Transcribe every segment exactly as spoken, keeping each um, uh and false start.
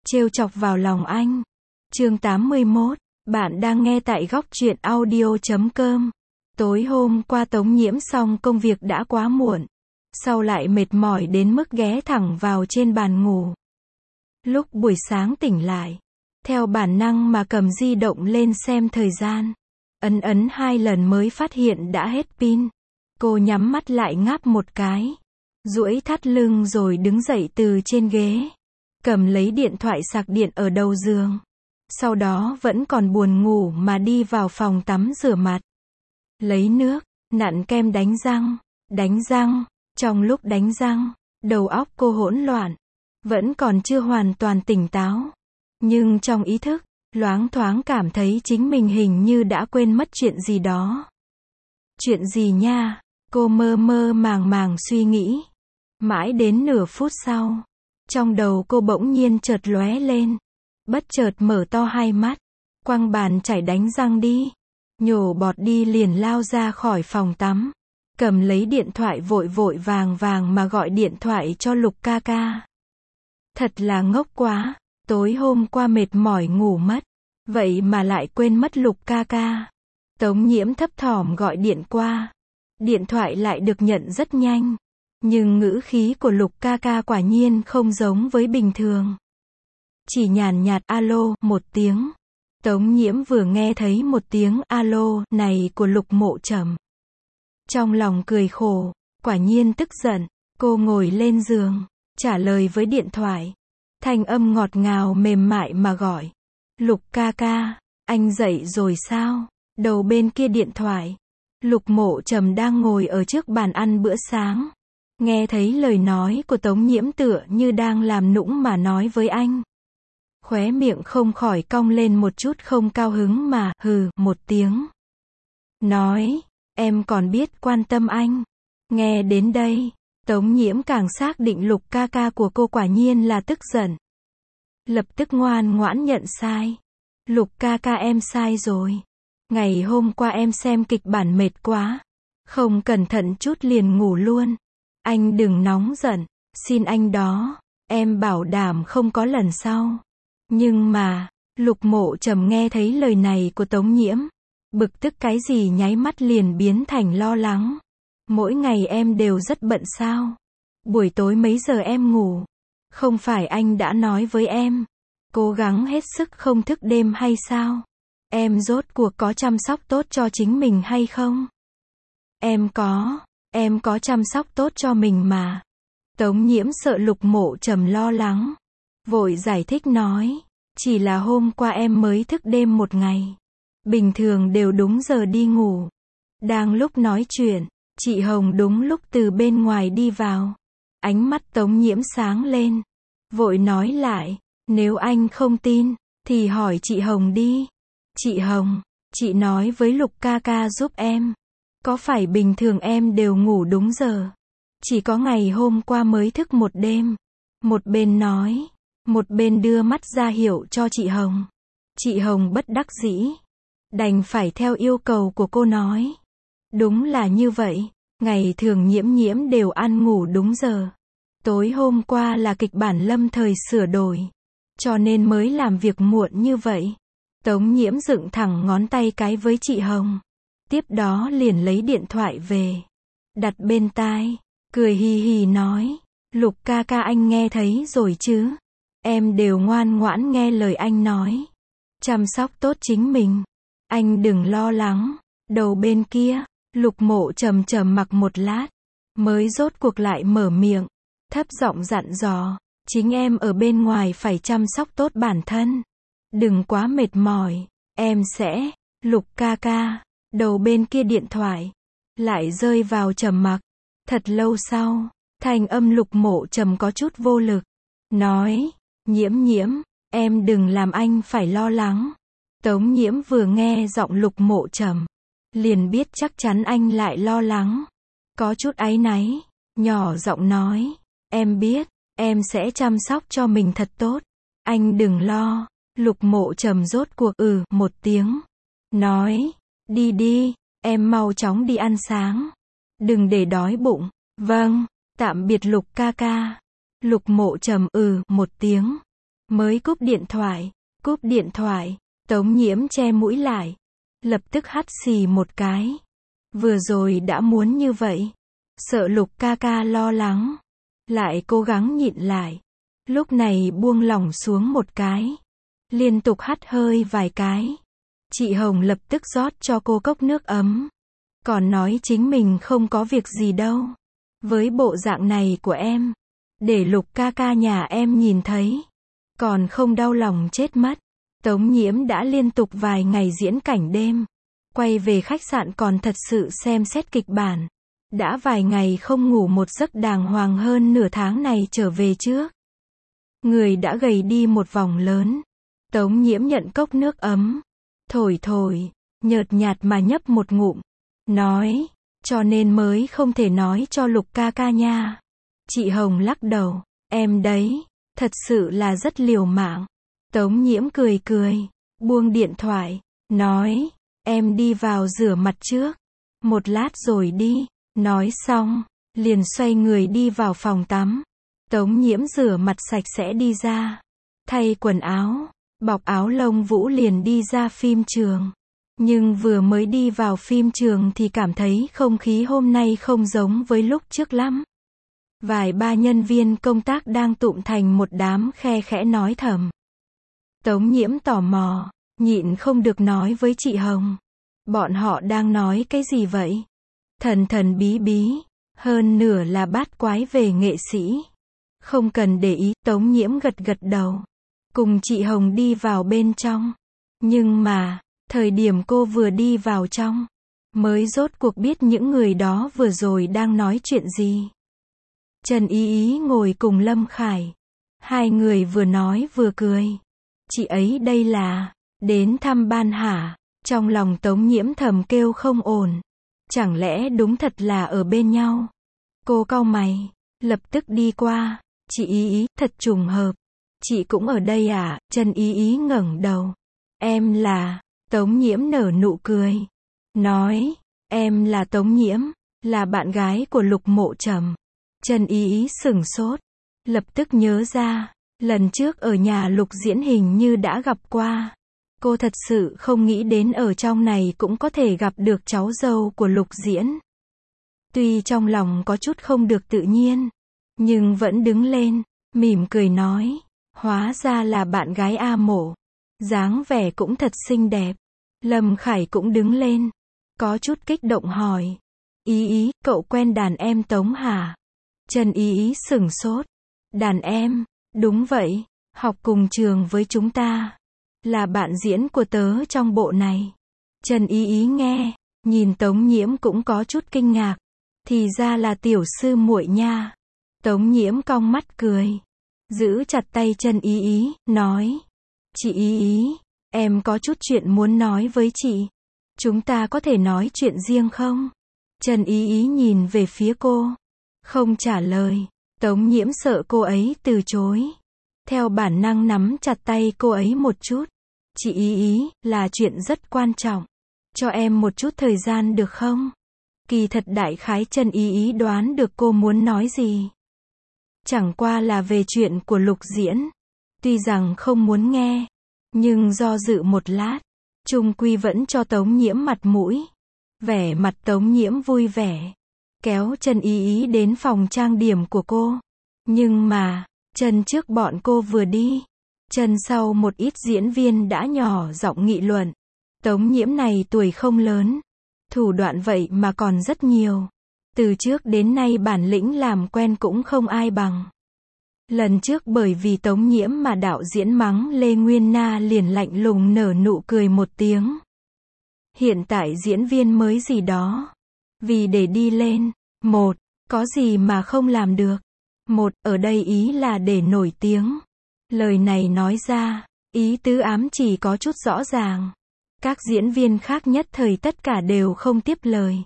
trêu chọc vào lòng anh. Chương tám mươi mốt, bạn đang nghe tại góc truyện audio chấm com. Tối hôm qua Tống Nhiễm xong công việc đã quá muộn. Sau lại mệt mỏi đến mức ghé thẳng vào trên bàn ngủ. Lúc buổi sáng tỉnh lại, theo bản năng mà cầm di động lên xem thời gian. Ấn ấn hai lần mới phát hiện đã hết pin. Cô nhắm mắt lại ngáp một cái, duỗi thắt lưng rồi đứng dậy từ trên ghế. Cầm lấy điện thoại sạc điện ở đầu giường. Sau đó vẫn còn buồn ngủ mà đi vào phòng tắm rửa mặt. Lấy nước, nặn kem đánh răng, đánh răng. Trong lúc đánh răng, đầu óc cô hỗn loạn. Vẫn còn chưa hoàn toàn tỉnh táo. Nhưng trong ý thức, loáng thoáng cảm thấy chính mình hình như đã quên mất chuyện gì đó. Chuyện gì nha? Cô mơ mơ màng màng suy nghĩ. Mãi đến nửa phút sau, trong đầu cô bỗng nhiên chợt lóe lên. Bất chợt mở to hai mắt, quăng bàn chải đánh răng đi. Nhổ bọt đi liền lao ra khỏi phòng tắm. Cầm lấy điện thoại vội vội vàng vàng mà gọi điện thoại cho Lục ca ca. Thật là ngốc quá, tối hôm qua mệt mỏi ngủ mất. Vậy mà lại quên mất Lục ca ca. Tống Nhiễm thấp thỏm gọi điện qua. Điện thoại lại được nhận rất nhanh. Nhưng ngữ khí của Lục ca ca quả nhiên không giống với bình thường. Chỉ nhàn nhạt alo một tiếng. Tống Nhiễm vừa nghe thấy một tiếng alo này của Lục Mộ Trầm. Trong lòng cười khổ, quả nhiên tức giận. Cô ngồi lên giường, trả lời với điện thoại. Thanh âm ngọt ngào mềm mại mà gọi. Lục ca ca, anh dậy rồi sao? Đầu bên kia điện thoại, Lục Mộ Trầm đang ngồi ở trước bàn ăn bữa sáng. Nghe thấy lời nói của Tống Nhiễm tựa như đang làm nũng mà nói với anh. Khóe miệng không khỏi cong lên một chút không cao hứng mà hừ một tiếng. Nói, em còn biết quan tâm anh. Nghe đến đây, Tống Nhiễm càng xác định Lục ca ca của cô quả nhiên là tức giận. Lập tức ngoan ngoãn nhận sai. Lục ca ca em sai rồi. Ngày hôm qua em xem kịch bản mệt quá. Không cẩn thận chút liền ngủ luôn. Anh đừng nóng giận. Xin anh đó. Em bảo đảm không có lần sau. Nhưng mà, Lục Mộ Trầm nghe thấy lời này của Tống Nhiễm. Bực tức cái gì nháy mắt liền biến thành lo lắng. Mỗi ngày em đều rất bận sao? Buổi tối mấy giờ em ngủ? Không phải anh đã nói với em, cố gắng hết sức không thức đêm hay sao? Em rốt cuộc có chăm sóc tốt cho chính mình hay không? Em có, em có chăm sóc tốt cho mình mà. Tống Nhiễm sợ Lục Mộ Trầm lo lắng. Vội giải thích nói, chỉ là hôm qua em mới thức đêm một ngày. Bình thường đều đúng giờ đi ngủ. Đang lúc nói chuyện, chị Hồng đúng lúc từ bên ngoài đi vào. Ánh mắt Tống Nhiễm sáng lên. Vội nói lại, nếu anh không tin, thì hỏi chị Hồng đi. Chị Hồng, chị nói với Lục ca ca giúp em. Có phải bình thường em đều ngủ đúng giờ? Chỉ có ngày hôm qua mới thức một đêm. Một bên nói, một bên đưa mắt ra hiệu cho chị Hồng. Chị Hồng bất đắc dĩ, đành phải theo yêu cầu của cô nói. Đúng là như vậy, ngày thường Nhiễm Nhiễm đều ăn ngủ đúng giờ. Tối hôm qua là kịch bản lâm thời sửa đổi, cho nên mới làm việc muộn như vậy. Tống Nhiễm dựng thẳng ngón tay cái với chị Hồng. Tiếp đó liền lấy điện thoại về, đặt bên tai, cười hì hì nói, Lục ca ca anh nghe thấy rồi chứ? Em đều ngoan ngoãn nghe lời anh nói. Chăm sóc tốt chính mình. Anh đừng lo lắng. Đầu bên kia, Lục Mộ Trầm trầm mặc một lát, mới rốt cuộc lại mở miệng, thấp giọng dặn dò, chính em ở bên ngoài phải chăm sóc tốt bản thân. Đừng quá mệt mỏi, em sẽ, Lục ca ca. Đầu bên kia điện thoại, lại rơi vào trầm mặc. Thật lâu sau, thanh âm Lục Mộ Trầm có chút vô lực, nói, Nhiễm Nhiễm, em đừng làm anh phải lo lắng. Tống Nhiễm vừa nghe giọng Lục Mộ Trầm, liền biết chắc chắn anh lại lo lắng. Có chút áy náy, nhỏ giọng nói, em biết, em sẽ chăm sóc cho mình thật tốt. Anh đừng lo. Lục Mộ Trầm rốt cuộc ừ một tiếng, nói, đi đi, em mau chóng đi ăn sáng. Đừng để đói bụng. Vâng, tạm biệt Lục ca ca. Lục Mộ Trầm ừ một tiếng, Mới cúp điện thoại, cúp điện thoại, Tống Nhiễm che mũi lại, lập tức hắt xì một cái. Vừa rồi đã muốn như vậy, sợ Lục ca ca lo lắng, lại cố gắng nhịn lại. Lúc này buông lỏng xuống một cái, liên tục hắt hơi vài cái. Chị Hồng lập tức rót cho cô cốc nước ấm, còn nói chính mình không có việc gì đâu. Với bộ dạng này của em, để Lục ca ca nhà em nhìn thấy, còn không đau lòng chết mất. Tống Nhiễm đã liên tục vài ngày diễn cảnh đêm, quay về khách sạn còn thật sự xem xét kịch bản. Đã vài ngày không ngủ một giấc đàng hoàng, hơn nửa tháng này trở về trước. Người đã gầy đi một vòng lớn. Tống Nhiễm nhận cốc nước ấm, thổi thổi, nhợt nhạt mà nhấp một ngụm, nói, cho nên mới không thể nói cho Lục ca ca nha. Chị Hồng lắc đầu, em đấy, thật sự là rất liều mạng. Tống Nhiễm cười cười, buông điện thoại, nói, em đi vào rửa mặt trước, một lát rồi đi. Nói xong, liền xoay người đi vào phòng tắm. Tống Nhiễm rửa mặt sạch sẽ đi ra, thay quần áo, bọc áo lông vũ liền đi ra phim trường. Nhưng vừa mới đi vào phim trường thì cảm thấy không khí hôm nay không giống với lúc trước lắm. Vài ba nhân viên công tác đang tụm thành một đám khe khẽ nói thầm. Tống Nhiễm tò mò, nhịn không được nói với chị Hồng. Bọn họ đang nói cái gì vậy? Thần thần bí bí, hơn nửa là bát quái về nghệ sĩ. Không cần để ý, Tống Nhiễm gật gật đầu, cùng chị Hồng đi vào bên trong. Nhưng mà, thời điểm cô vừa đi vào trong, mới rốt cuộc biết những người đó vừa rồi đang nói chuyện gì. Trần Ý Ý ngồi cùng Lâm Khải. Hai người vừa nói vừa cười. Chị ấy đây là, đến thăm ban hả? Trong lòng Tống Nhiễm thầm kêu không ổn. Chẳng lẽ đúng thật là ở bên nhau? Cô cau mày, lập tức đi qua. Chị Ý Ý, thật trùng hợp. Chị cũng ở đây à? Trần Ý Ý ngẩng đầu. Em là... Tống Nhiễm nở nụ cười. Nói, em là Tống Nhiễm, là bạn gái của Lục Mộ Trầm. Trần Ý Ý sửng sốt, lập tức nhớ ra, lần trước ở nhà Lục Diễn hình như đã gặp qua. Cô thật sự không nghĩ đến ở trong này cũng có thể gặp được cháu dâu của Lục Diễn. Tuy trong lòng có chút không được tự nhiên, nhưng vẫn đứng lên, mỉm cười nói, hóa ra là bạn gái A Mộ. Dáng vẻ cũng thật xinh đẹp. Lâm Khải cũng đứng lên, có chút kích động hỏi. Ý Ý, cậu quen đàn em Tống hả? Trần Ý Ý sửng sốt. Đàn em, đúng vậy, học cùng trường với chúng ta. Là bạn diễn của tớ trong bộ này. Trần Ý Ý nghe, nhìn Tống Nhiễm cũng có chút kinh ngạc. Thì ra là tiểu sư muội nha. Tống Nhiễm cong mắt cười, giữ chặt tay Trần Ý Ý, nói. Chị Ý Ý, em có chút chuyện muốn nói với chị. Chúng ta có thể nói chuyện riêng không? Trần Ý Ý nhìn về phía cô, không trả lời. Tống Nhiễm sợ cô ấy từ chối, theo bản năng nắm chặt tay cô ấy một chút. Chị Ý Ý, là chuyện rất quan trọng. Cho em một chút thời gian được không? Kỳ thật đại khái Trần Ý Ý đoán được cô muốn nói gì. Chẳng qua là về chuyện của Lục Diễn. Tuy rằng không muốn nghe, nhưng do dự một lát, chung quy vẫn cho Tống Nhiễm mặt mũi. Vẻ mặt Tống Nhiễm vui vẻ, kéo Trần Ý Ý đến phòng trang điểm của cô. Nhưng mà, chân trước bọn cô vừa đi, chân sau một ít diễn viên đã nhỏ giọng nghị luận. Tống Nhiễm này tuổi không lớn, thủ đoạn vậy mà còn rất nhiều. Từ trước đến nay bản lĩnh làm quen cũng không ai bằng. Lần trước bởi vì Tống Nhiễm mà đạo diễn mắng Lê Nguyên Na liền lạnh lùng nở nụ cười một tiếng. Hiện tại diễn viên mới gì đó. Vì để đi lên, một, có gì mà không làm được. Một, ở đây ý là để nổi tiếng. Lời này nói ra, ý tứ ám chỉ có chút rõ ràng. Các diễn viên khác nhất thời tất cả đều không tiếp lời.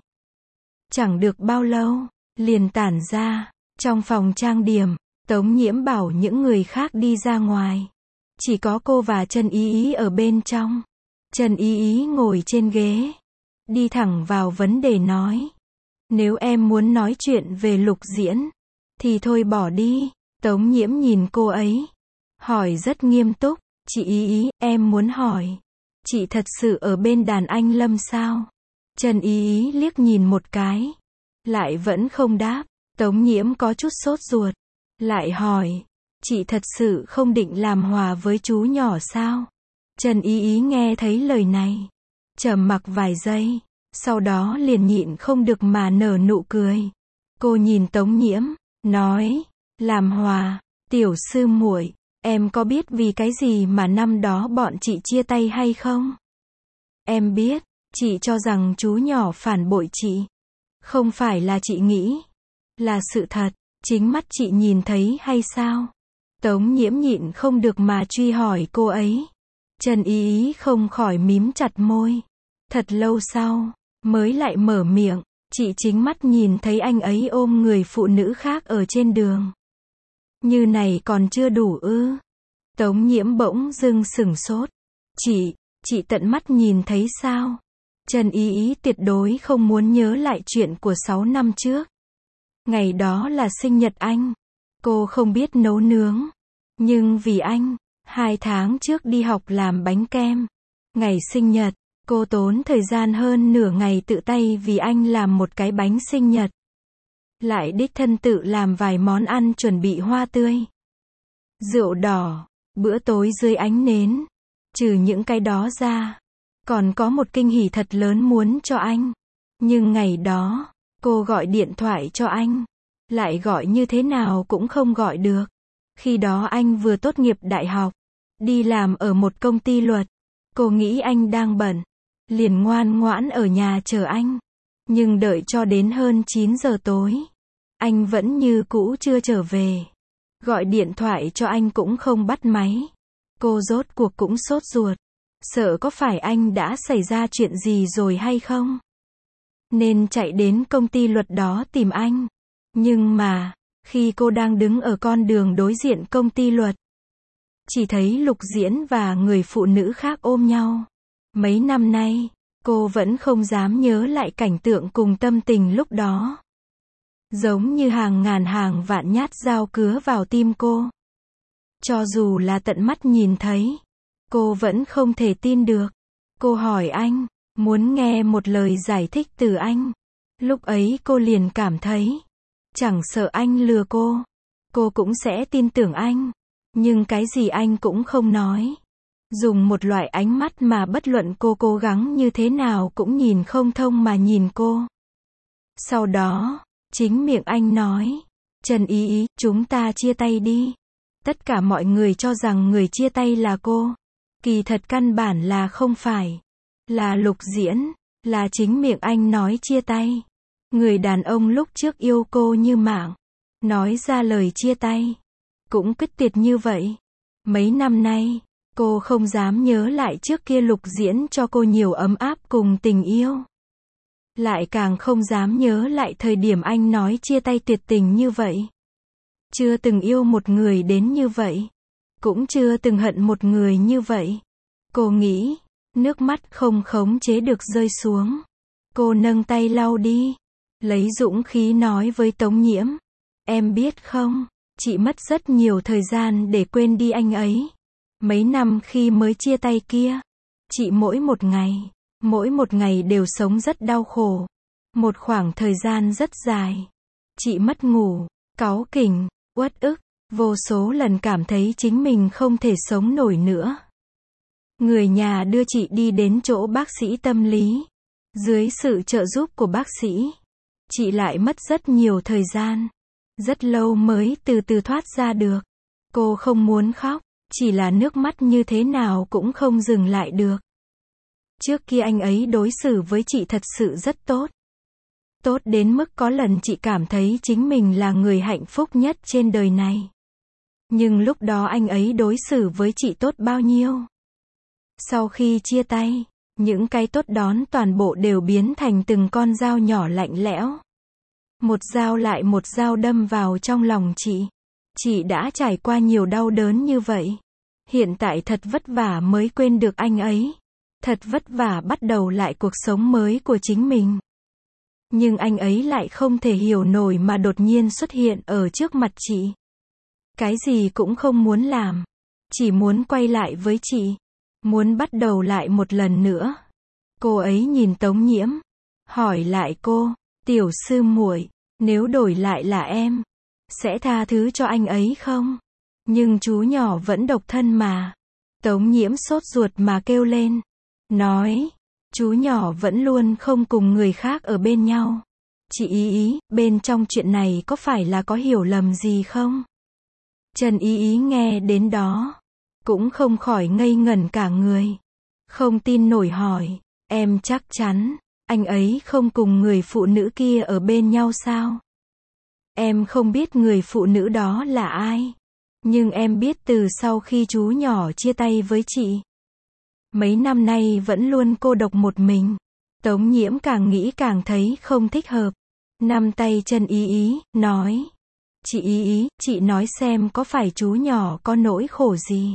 Chẳng được bao lâu, liền tản ra. Trong phòng trang điểm, Tống Nhiễm bảo những người khác đi ra ngoài. Chỉ có cô và Trần Ý Ý ở bên trong. Trần Ý Ý ngồi trên ghế, đi thẳng vào vấn đề nói. Nếu em muốn nói chuyện về Lục Diễn, thì thôi bỏ đi. Tống Nhiễm nhìn cô ấy, hỏi rất nghiêm túc, chị Ý Ý, em muốn hỏi, chị thật sự ở bên đàn anh Lâm sao? Trần Ý Ý liếc nhìn một cái, lại vẫn không đáp. Tống Nhiễm có chút sốt ruột, lại hỏi, chị thật sự không định làm hòa với chú nhỏ sao? Trần Ý Ý nghe thấy lời này, trầm mặc vài giây, sau đó liền nhịn không được mà nở nụ cười. Cô nhìn Tống Nhiễm, nói, làm hòa, tiểu sư muội, em có biết vì cái gì mà năm đó bọn chị chia tay hay không? Em biết, chị cho rằng chú nhỏ phản bội chị. Không phải là chị nghĩ, là sự thật, chính mắt chị nhìn thấy hay sao? Tống Nhiễm nhịn không được mà truy hỏi cô ấy. Trần Ý Ý không khỏi mím chặt môi. Thật lâu sau, mới lại mở miệng, chị chính mắt nhìn thấy anh ấy ôm người phụ nữ khác ở trên đường. Như này còn chưa đủ ư? Tống Nhiễm bỗng dưng sửng sốt. Chị, chị tận mắt nhìn thấy sao? Trần Ý Ý tuyệt đối không muốn nhớ lại chuyện của sáu năm trước. Ngày đó là sinh nhật anh. Cô không biết nấu nướng. Nhưng vì anh, hai tháng trước đi học làm bánh kem. Ngày sinh nhật, cô tốn thời gian hơn nửa ngày tự tay vì anh làm một cái bánh sinh nhật. Lại đích thân tự làm vài món ăn chuẩn bị hoa tươi, rượu đỏ, bữa tối dưới ánh nến. Trừ những cái đó ra, còn có một kinh hỉ thật lớn muốn cho anh. Nhưng ngày đó, cô gọi điện thoại cho anh, lại gọi như thế nào cũng không gọi được. Khi đó anh vừa tốt nghiệp đại học, đi làm ở một công ty luật. Cô nghĩ anh đang bận, liền ngoan ngoãn ở nhà chờ anh. Nhưng đợi cho đến hơn chín giờ tối, anh vẫn như cũ chưa trở về. Gọi điện thoại cho anh cũng không bắt máy. Cô rốt cuộc cũng sốt ruột, sợ có phải anh đã xảy ra chuyện gì rồi hay không, nên chạy đến công ty luật đó tìm anh. Nhưng mà, khi cô đang đứng ở con đường đối diện công ty luật, chỉ thấy Lục Diễn và người phụ nữ khác ôm nhau. Mấy năm nay, cô vẫn không dám nhớ lại cảnh tượng cùng tâm tình lúc đó. Giống như hàng ngàn hàng vạn nhát dao cứa vào tim cô. Cho dù là tận mắt nhìn thấy, cô vẫn không thể tin được. Cô hỏi anh, muốn nghe một lời giải thích từ anh. Lúc ấy cô liền cảm thấy, chẳng sợ anh lừa cô, cô cũng sẽ tin tưởng anh. Nhưng cái gì anh cũng không nói. Dùng một loại ánh mắt mà bất luận cô cố gắng như thế nào cũng nhìn không thông mà nhìn cô. Sau đó, chính miệng anh nói, Trần Ý Ý, chúng ta chia tay đi. Tất cả mọi người cho rằng người chia tay là cô. Kỳ thật căn bản là không phải. Là Lục Diễn, là chính miệng anh nói chia tay. Người đàn ông lúc trước yêu cô như mạng, nói ra lời chia tay, cũng quyết tuyệt như vậy. Mấy năm nay, cô không dám nhớ lại trước kia Lục Diễn cho cô nhiều ấm áp cùng tình yêu. Lại càng không dám nhớ lại thời điểm anh nói chia tay tuyệt tình như vậy. Chưa từng yêu một người đến như vậy. Cũng chưa từng hận một người như vậy. Cô nghĩ, nước mắt không khống chế được rơi xuống. Cô nâng tay lau đi, lấy dũng khí nói với Tống Nhiễm. Em biết không, chị mất rất nhiều thời gian để quên đi anh ấy. Mấy năm khi mới chia tay kia, chị mỗi một ngày, mỗi một ngày đều sống rất đau khổ. Một khoảng thời gian rất dài, chị mất ngủ, cáu kỉnh, uất ức, vô số lần cảm thấy chính mình không thể sống nổi nữa. Người nhà đưa chị đi đến chỗ bác sĩ tâm lý. Dưới sự trợ giúp của bác sĩ, chị lại mất rất nhiều thời gian, rất lâu mới từ từ thoát ra được. Cô không muốn khóc, chỉ là nước mắt như thế nào cũng không dừng lại được. Trước kia anh ấy đối xử với chị thật sự rất tốt. Tốt đến mức có lần chị cảm thấy chính mình là người hạnh phúc nhất trên đời này. Nhưng lúc đó anh ấy đối xử với chị tốt bao nhiêu? Sau khi chia tay, những cái tốt đón toàn bộ đều biến thành từng con dao nhỏ lạnh lẽo. Một dao lại một dao đâm vào trong lòng chị. Chị đã trải qua nhiều đau đớn như vậy. Hiện tại thật vất vả mới quên được anh ấy. Thật vất vả bắt đầu lại cuộc sống mới của chính mình. Nhưng anh ấy lại không thể hiểu nổi mà đột nhiên xuất hiện ở trước mặt chị. Cái gì cũng không muốn làm. chỉ muốn quay lại với chị, muốn bắt đầu lại một lần nữa. Cô ấy nhìn Tống Nhiễm, hỏi lại cô, tiểu sư muội, nếu đổi lại là em, sẽ tha thứ cho anh ấy không? Nhưng chú nhỏ vẫn độc thân mà. Tống Nhiễm sốt ruột mà kêu lên, nói, chú nhỏ vẫn luôn không cùng người khác ở bên nhau. Chị Ý Ý, bên trong chuyện này có phải là có hiểu lầm gì không? Trần Ý Ý nghe đến đó, cũng không khỏi ngây ngẩn cả người. Không tin nổi hỏi, em chắc chắn, anh ấy không cùng người phụ nữ kia ở bên nhau sao? Em không biết người phụ nữ đó là ai. Nhưng em biết từ sau khi chú nhỏ chia tay với chị, mấy năm nay vẫn luôn cô độc một mình. Tống Nhiễm càng nghĩ càng thấy không thích hợp. Nắm tay Trần Ý Ý, nói, chị Ý Ý, chị nói xem có phải chú nhỏ có nỗi khổ gì?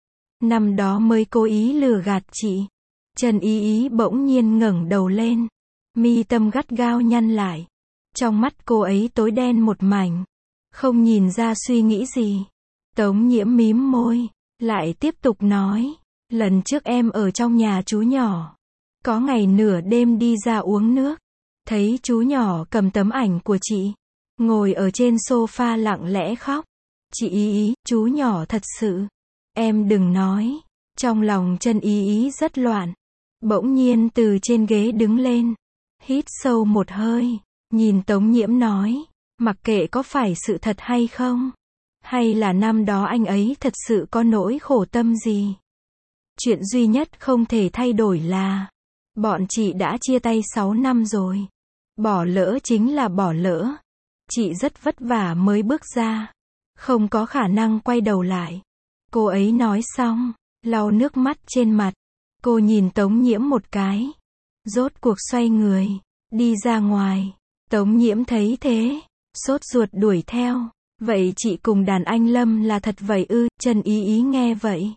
Năm đó mới cố ý lừa gạt chị. Trần Ý Ý bỗng nhiên ngẩng đầu lên, mi tâm gắt gao nhăn lại. Trong mắt cô ấy tối đen một mảnh, không nhìn ra suy nghĩ gì. Tống Nhiễm mím môi, lại tiếp tục nói, lần trước em ở trong nhà chú nhỏ, có ngày nửa đêm đi ra uống nước, thấy chú nhỏ cầm tấm ảnh của chị, ngồi ở trên sofa lặng lẽ khóc. Chị Ý Ý, chú nhỏ thật sự. Em đừng nói. Trong lòng Trần Ý Ý rất loạn. Bỗng nhiên từ trên ghế đứng lên, hít sâu một hơi, nhìn Tống Nhiễm nói, mặc kệ có phải sự thật hay không, hay là năm đó anh ấy thật sự có nỗi khổ tâm gì. Chuyện duy nhất không thể thay đổi là, bọn chị đã chia tay sáu năm rồi. Bỏ lỡ chính là bỏ lỡ. Chị rất vất vả mới bước ra, không có khả năng quay đầu lại. Cô ấy nói xong, lau nước mắt trên mặt. Cô nhìn Tống Nhiễm một cái, rốt cuộc xoay người, đi ra ngoài. Tống Nhiễm thấy thế, sốt ruột đuổi theo. Vậy chị cùng đàn anh Lâm là thật vậy ư? Trần Ý Ý nghe vậy,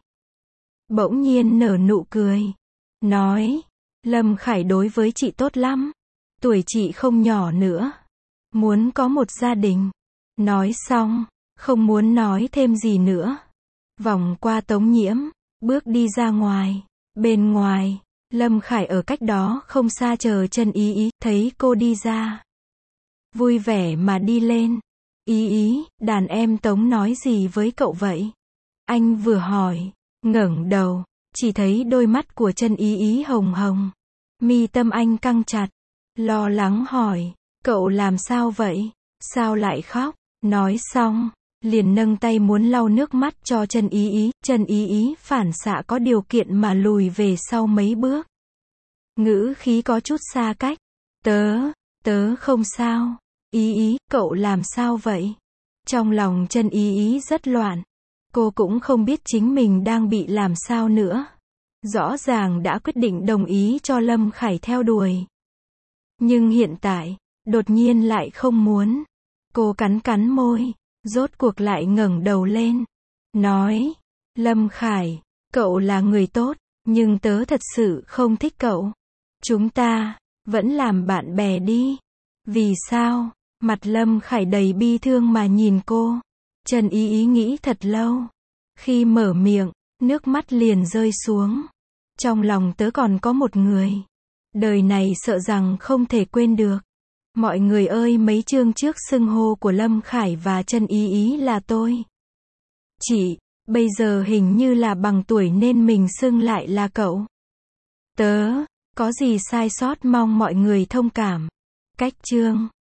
bỗng nhiên nở nụ cười, nói, Lâm Khải đối với chị tốt lắm, tuổi chị không nhỏ nữa, muốn có một gia đình. Nói xong, không muốn nói thêm gì nữa, vòng qua Tống Nhiễm, bước đi ra ngoài. Bên ngoài, Lâm Khải ở cách đó không xa chờ Trần Ý Ý, thấy cô đi ra, vui vẻ mà đi lên. Ý Ý, đàn em Tống nói gì với cậu vậy? Anh vừa hỏi, ngẩng đầu, chỉ thấy đôi mắt của Trần Ý Ý hồng hồng. Mi tâm anh căng chặt, lo lắng hỏi, cậu làm sao vậy? Sao lại khóc? Nói xong, liền nâng tay muốn lau nước mắt cho Trần Ý Ý. Trần Ý Ý phản xạ có điều kiện mà lùi về sau mấy bước. Ngữ khí có chút xa cách. Tớ, tớ không sao. Ý Ý, cậu làm sao vậy? Trong lòng Trần Ý Ý rất loạn. Cô cũng không biết chính mình đang bị làm sao nữa. Rõ ràng đã quyết định đồng ý cho Lâm Khải theo đuổi. Nhưng hiện tại, đột nhiên lại không muốn. Cô cắn cắn môi, rốt cuộc lại ngẩng đầu lên, nói, Lâm Khải, cậu là người tốt, nhưng tớ thật sự không thích cậu. Chúng ta, vẫn làm bạn bè đi. Vì sao? Mặt Lâm Khải đầy bi thương mà nhìn cô. Trần Ý Ý nghĩ thật lâu. Khi mở miệng, nước mắt liền rơi xuống. Trong lòng tớ còn có một người. Đời này sợ rằng không thể quên được. Mọi người ơi, mấy chương trước xưng hô của Lâm Khải và Trần Ý Ý là tôi. Chị, bây giờ hình như là bằng tuổi nên mình xưng lại là cậu. Tớ, có gì sai sót mong mọi người thông cảm. Cách chương